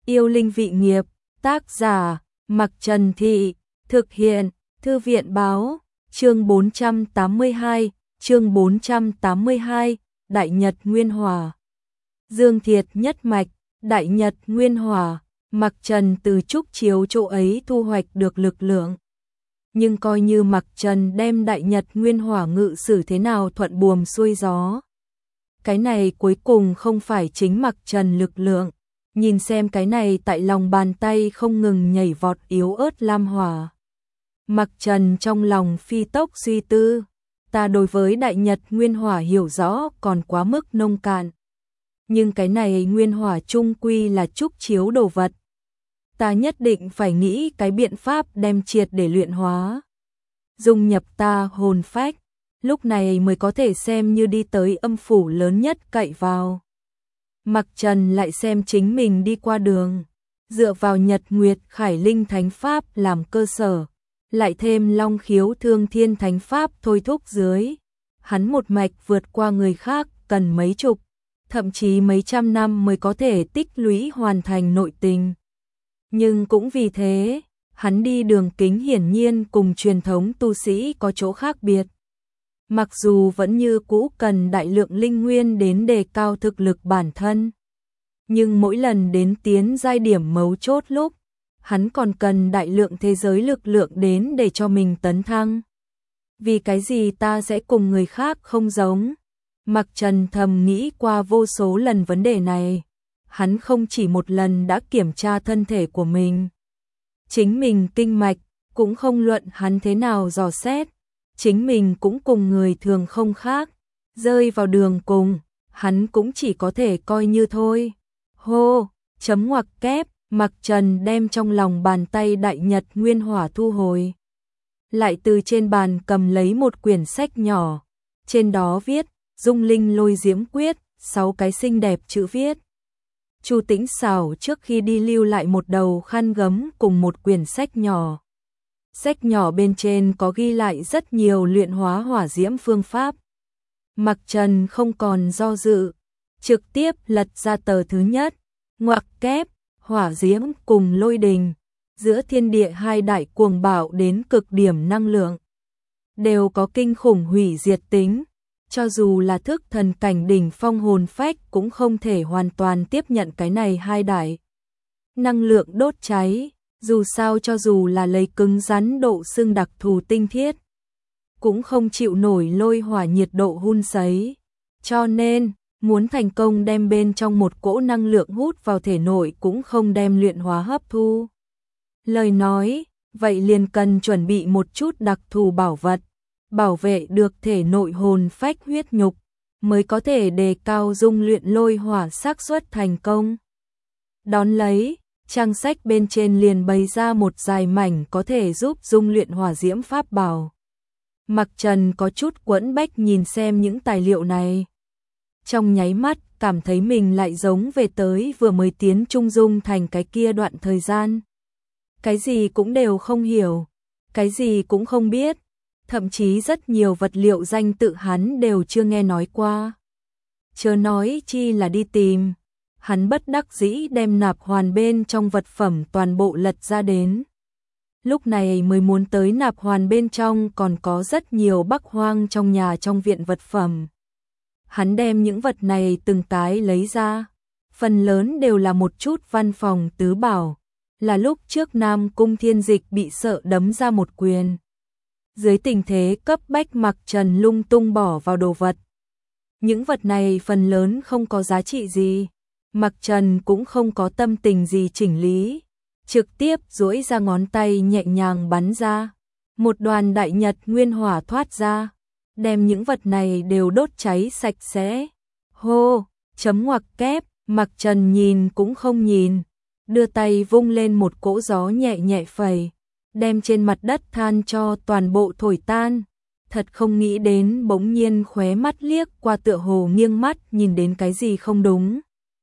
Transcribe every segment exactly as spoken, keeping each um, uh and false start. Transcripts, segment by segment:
Yêu linh vị nghiệp, tác giả, Mặc Trần Thị, thực hiện, Thư viện báo, chương bốn trăm tám mươi hai, chương bốn trăm tám mươi hai, Đại Nhật Nguyên Hỏa. Dương Thiệt nhất mạch, Đại Nhật Nguyên Hỏa, Mặc Trần từ Trúc Chiếu chỗ ấy thu hoạch được lực lượng. Nhưng coi như Mặc Trần đem Đại Nhật Nguyên Hỏa ngự sử thế nào thuận buồm xuôi gió. Cái này cuối cùng không phải chính Mặc Trần lực lượng. Nhìn xem cái này tại lòng bàn tay không ngừng nhảy vọt yếu ớt lam hỏa. Mặc Trần trong lòng phi tốc suy tư, ta đối với Đại Nhật Nguyên Hỏa hiểu rõ còn quá mức nông cạn. Nhưng cái này Nguyên Hỏa chung quy là Trúc Chiếu đồ vật. Ta nhất định phải nghĩ cái biện pháp đem triệt để luyện hóa. Dung nhập ta hồn phách, lúc này mới có thể xem như đi tới âm phủ lớn nhất cậy vào. Mặc Trần lại xem chính mình đi qua đường, dựa vào Nhật Nguyệt Khải Linh Thánh Pháp làm cơ sở, lại thêm Long Khiếu Thương Thiên Thánh Pháp thôi thúc dưới. Hắn một mạch vượt qua người khác cần mấy chục, thậm chí mấy trăm năm mới có thể tích lũy hoàn thành nội tình. Nhưng cũng vì thế, hắn đi đường kính hiển nhiên cùng truyền thống tu sĩ có chỗ khác biệt. Mặc dù vẫn như cũ cần đại lượng linh nguyên đến đề cao thực lực bản thân, nhưng mỗi lần đến tiến giai điểm mấu chốt lúc, hắn còn cần đại lượng thế giới lực lượng đến để cho mình tấn thăng. Vì cái gì ta sẽ cùng người khác không giống? Mặc Trần thầm nghĩ qua vô số lần vấn đề này, hắn không chỉ một lần đã kiểm tra thân thể của mình. Chính mình kinh mạch, cũng không luận hắn thế nào dò xét. Chính mình cũng cùng người thường không khác, rơi vào đường cùng, hắn cũng chỉ có thể coi như thôi. Hô, chấm ngoặc kép, Mặc Trần đem trong lòng bàn tay Đại Nhật Nguyên Hỏa thu hồi. Lại từ trên bàn cầm lấy một quyển sách nhỏ, trên đó viết, Dung Linh Lôi Diễm Quyết, sáu cái xinh đẹp chữ viết. Chu Tĩnh Xảo trước khi đi lưu lại một đầu khăn gấm cùng một quyển sách nhỏ. Sách nhỏ bên trên có ghi lại rất nhiều luyện hóa hỏa diễm phương pháp. Mặc Trần không còn do dự, trực tiếp lật ra tờ thứ nhất, ngoặc kép, hỏa diễm cùng lôi đình, giữa thiên địa hai đại cuồng bạo đến cực điểm năng lượng, đều có kinh khủng hủy diệt tính, cho dù là thức thần cảnh đỉnh phong hồn phách cũng không thể hoàn toàn tiếp nhận cái này hai đại năng lượng đốt cháy. Dù sao cho dù là lấy cứng rắn độ xương đặc thù tinh thiết, cũng không chịu nổi lôi hỏa nhiệt độ hun sấy. Cho nên, muốn thành công đem bên trong một cỗ năng lượng hút vào thể nội cũng không đem luyện hóa hấp thu. Lời nói, vậy liền cần chuẩn bị một chút đặc thù bảo vật, bảo vệ được thể nội hồn phách huyết nhục, mới có thể đề cao dung luyện lôi hỏa xác suất thành công. Đón lấy, trang sách bên trên liền bày ra một dài mảnh có thể giúp dung luyện hỏa diễm pháp bảo. Mặc Trần có chút quẫn bách nhìn xem những tài liệu này. Trong nháy mắt, cảm thấy mình lại giống về tới vừa mới tiến trung dung thành cái kia đoạn thời gian. Cái gì cũng đều không hiểu, cái gì cũng không biết, thậm chí rất nhiều vật liệu danh tự hắn đều chưa nghe nói qua. Chớ nói chi là đi tìm. Hắn bất đắc dĩ đem nạp hoàn bên trong vật phẩm toàn bộ lật ra đến. Lúc này mới muốn tới nạp hoàn bên trong còn có rất nhiều bắc hoang trong nhà trong viện vật phẩm. Hắn đem những vật này từng cái lấy ra. Phần lớn đều là một chút văn phòng tứ bảo. Là lúc trước Nam Cung Thiên Dịch bị sợ đấm ra một quyền. Dưới tình thế cấp bách Mặc Trần lung tung bỏ vào đồ vật. Những vật này phần lớn không có giá trị gì. Mặc Trần cũng không có tâm tình gì chỉnh lý, trực tiếp duỗi ra ngón tay nhẹ nhàng bắn ra. Một đoàn Đại Nhật Nguyên Hỏa thoát ra, đem những vật này đều đốt cháy sạch sẽ. Hô, chấm ngoặc kép, Mặc Trần nhìn cũng không nhìn, đưa tay vung lên một cỗ gió nhẹ nhẹ phẩy, đem trên mặt đất than cho toàn bộ thổi tan. Thật không nghĩ đến bỗng nhiên khóe mắt liếc qua tựa hồ nghiêng mắt nhìn đến cái gì không đúng.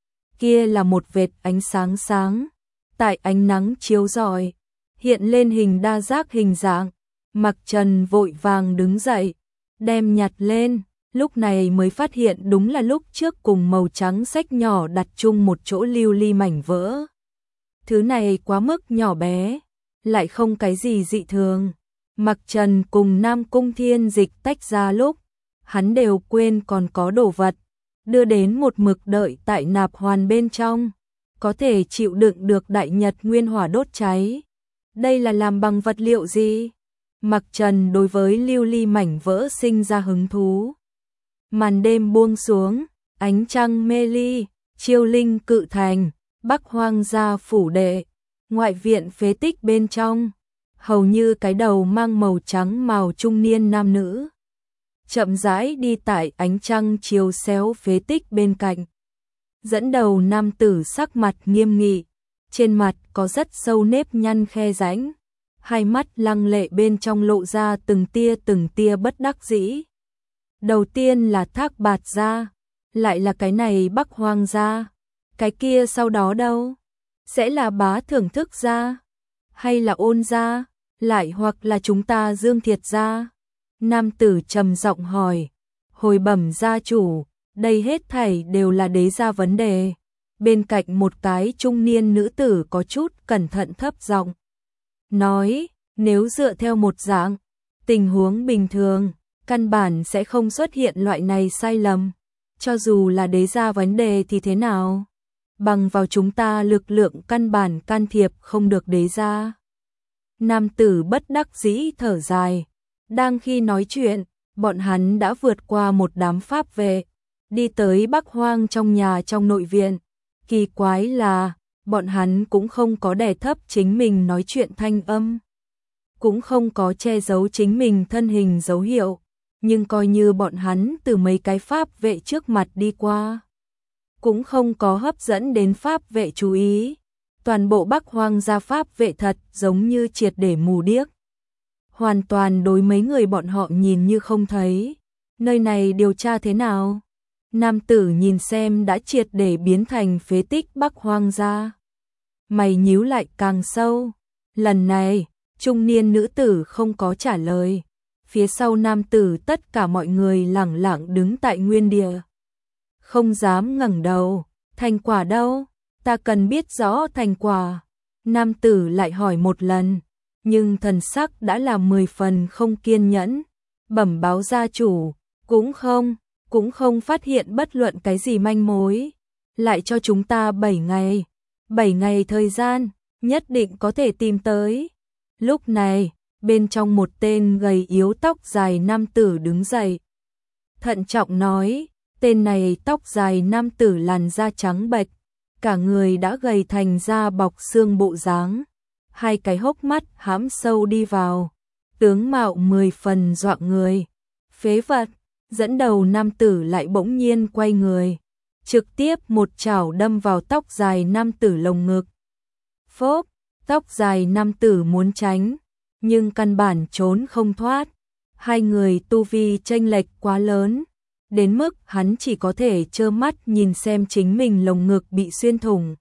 Kia là một vệt ánh sáng sáng, tại ánh nắng chiếu rọi, hiện lên hình đa giác hình dạng. Mặc Trần vội vàng đứng dậy, đem nhặt lên, lúc này mới phát hiện đúng là lúc trước cùng màu trắng sách nhỏ đặt chung một chỗ lưu ly mảnh vỡ. Thứ này quá mức nhỏ bé, lại không cái gì dị thường. Mặc Trần cùng Nam Cung Thiên Dịch tách ra lúc, hắn đều quên còn có đồ vật, đưa đến một mực đợi tại nạp hoàn bên trong, có thể chịu đựng được đại nhật nguyên hỏa đốt cháy. Đây là làm bằng vật liệu gì? Mặc Trần đối với lưu ly mảnh vỡ sinh ra hứng thú. Màn đêm buông xuống, ánh trăng mê ly, chiêu linh cự thành, Bắc Hoang gia phủ đệ, ngoại viện phế tích bên trong, hầu như cái đầu mang màu trắng màu trung niên nam nữ. Chậm rãi đi tại ánh trăng chiếu xéo phế tích bên cạnh. Dẫn đầu nam tử sắc mặt nghiêm nghị, trên mặt có rất sâu nếp nhăn khe rãnh, hai mắt lăng lệ bên trong lộ ra từng tia từng tia bất đắc dĩ. Đầu tiên là Thác Bạt gia, lại là cái này Bắc Hoang gia, cái kia sau đó đâu? Sẽ là Bá Thưởng Thức gia, hay là Ôn gia, lại hoặc là chúng ta Dương Thiệt gia? Nam tử trầm giọng hỏi, hồi bẩm gia chủ, đây hết thảy đều là đế gia vấn đề. Bên cạnh một cái trung niên nữ tử có chút cẩn thận thấp giọng nói, nếu dựa theo một dạng, tình huống bình thường, căn bản sẽ không xuất hiện loại này sai lầm. Cho dù là đế gia vấn đề thì thế nào? Bằng vào chúng ta lực lượng căn bản can thiệp không được đế gia. Nam tử bất đắc dĩ thở dài. Đang khi nói chuyện, bọn hắn đã vượt qua một đám pháp vệ, đi tới Bắc Hoang trong nhà trong nội viện. Kỳ quái là, bọn hắn cũng không có đè thấp chính mình nói chuyện thanh âm, cũng không có che giấu chính mình thân hình dấu hiệu, nhưng coi như bọn hắn từ mấy cái pháp vệ trước mặt đi qua, cũng không có hấp dẫn đến pháp vệ chú ý. Toàn bộ Bắc Hoang gia pháp vệ thật giống như triệt để mù điếc, hoàn toàn đối mấy người bọn họ nhìn như không thấy. Nơi này điều tra thế nào? Nam tử nhìn xem đã triệt để biến thành phế tích Bắc Hoang gia, mày nhíu lại càng sâu. Lần này, trung niên nữ tử không có trả lời. Phía sau nam tử tất cả mọi người lẳng lặng đứng tại nguyên địa, không dám ngẩng đầu. Thành quả đâu? Ta cần biết rõ thành quả. Nam tử lại hỏi một lần, nhưng thần sắc đã là mười phần không kiên nhẫn. Bẩm báo gia chủ, cũng không, cũng không phát hiện bất luận cái gì manh mối. Lại cho chúng ta bảy ngày, bảy ngày thời gian, nhất định có thể tìm tới. Lúc này, bên trong một tên gầy yếu tóc dài nam tử đứng dậy. Thận trọng nói, tên này tóc dài nam tử làn da trắng bệch, cả người đã gầy thành da bọc xương bộ dáng, hai cái hốc mắt hãm sâu đi vào, tướng mạo mười phần dọa người. Phế vật, dẫn đầu nam tử lại bỗng nhiên quay người, trực tiếp một chảo đâm vào tóc dài nam tử lồng ngực. Phốp, tóc dài nam tử muốn tránh, nhưng căn bản trốn không thoát. Hai người tu vi chênh lệch quá lớn, đến mức hắn chỉ có thể trơ mắt nhìn xem chính mình lồng ngực bị xuyên thủng.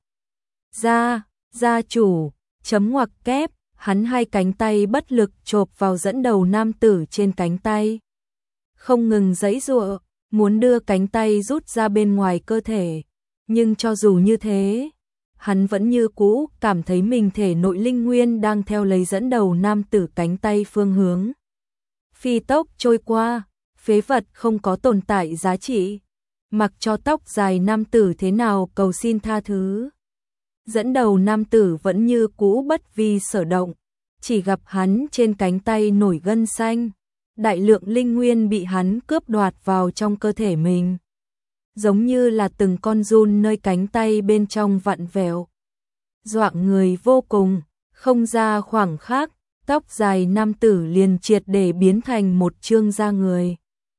Gia, gia chủ, chấm ngoặc kép, hắn hai cánh tay bất lực chộp vào dẫn đầu nam tử trên cánh tay. Không ngừng giãy giụa, muốn đưa cánh tay rút ra bên ngoài cơ thể, nhưng cho dù như thế, hắn vẫn như cũ cảm thấy mình thể nội linh nguyên đang theo lấy dẫn đầu nam tử cánh tay phương hướng. Phi tốc trôi qua, phế vật không có tồn tại giá trị, mặc cho tóc dài nam tử thế nào cầu xin tha thứ. Dẫn đầu nam tử vẫn như cũ bất vi sở động, chỉ gặp hắn trên cánh tay nổi gân xanh, đại lượng linh nguyên bị hắn cướp đoạt vào trong cơ thể mình, giống như là từng con giun nơi cánh tay bên trong vặn vẹo, dọa người vô cùng. Không ra khoảng khắc, tóc dài nam tử liền triệt để biến thành một trương da người,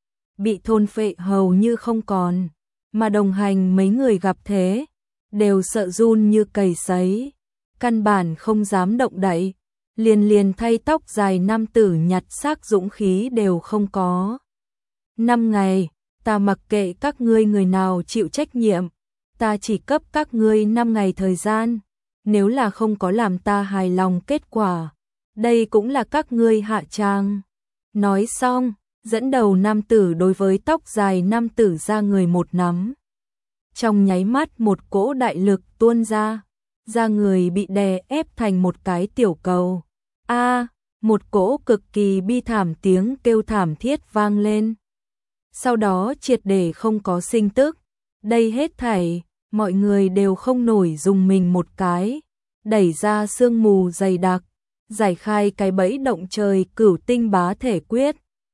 bị thôn phệ hầu như không còn, mà đồng hành mấy người gặp thế, đều sợ run như cầy sấy, căn bản không dám động đậy, liền liền thay tóc dài nam tử nhặt xác dũng khí đều không có. Năm ngày, ta mặc kệ các ngươi người nào chịu trách nhiệm, ta chỉ cấp các ngươi năm ngày thời gian, nếu là không có làm ta hài lòng kết quả, đây cũng là các ngươi hạ tràng. Nói xong, dẫn đầu nam tử đối với tóc dài nam tử ra người một nắm. Trong nháy mắt một cỗ đại lực tuôn ra, ra người bị đè ép thành một cái tiểu cầu. A, một cỗ cực kỳ bi thảm tiếng kêu thảm thiết vang lên. Sau đó triệt để không có sinh tức. Đây hết thảy, mọi người đều không nổi dùng mình một cái, đẩy ra sương mù dày đặc, giải khai cái bẫy động trời cửu tinh bá thể quyết,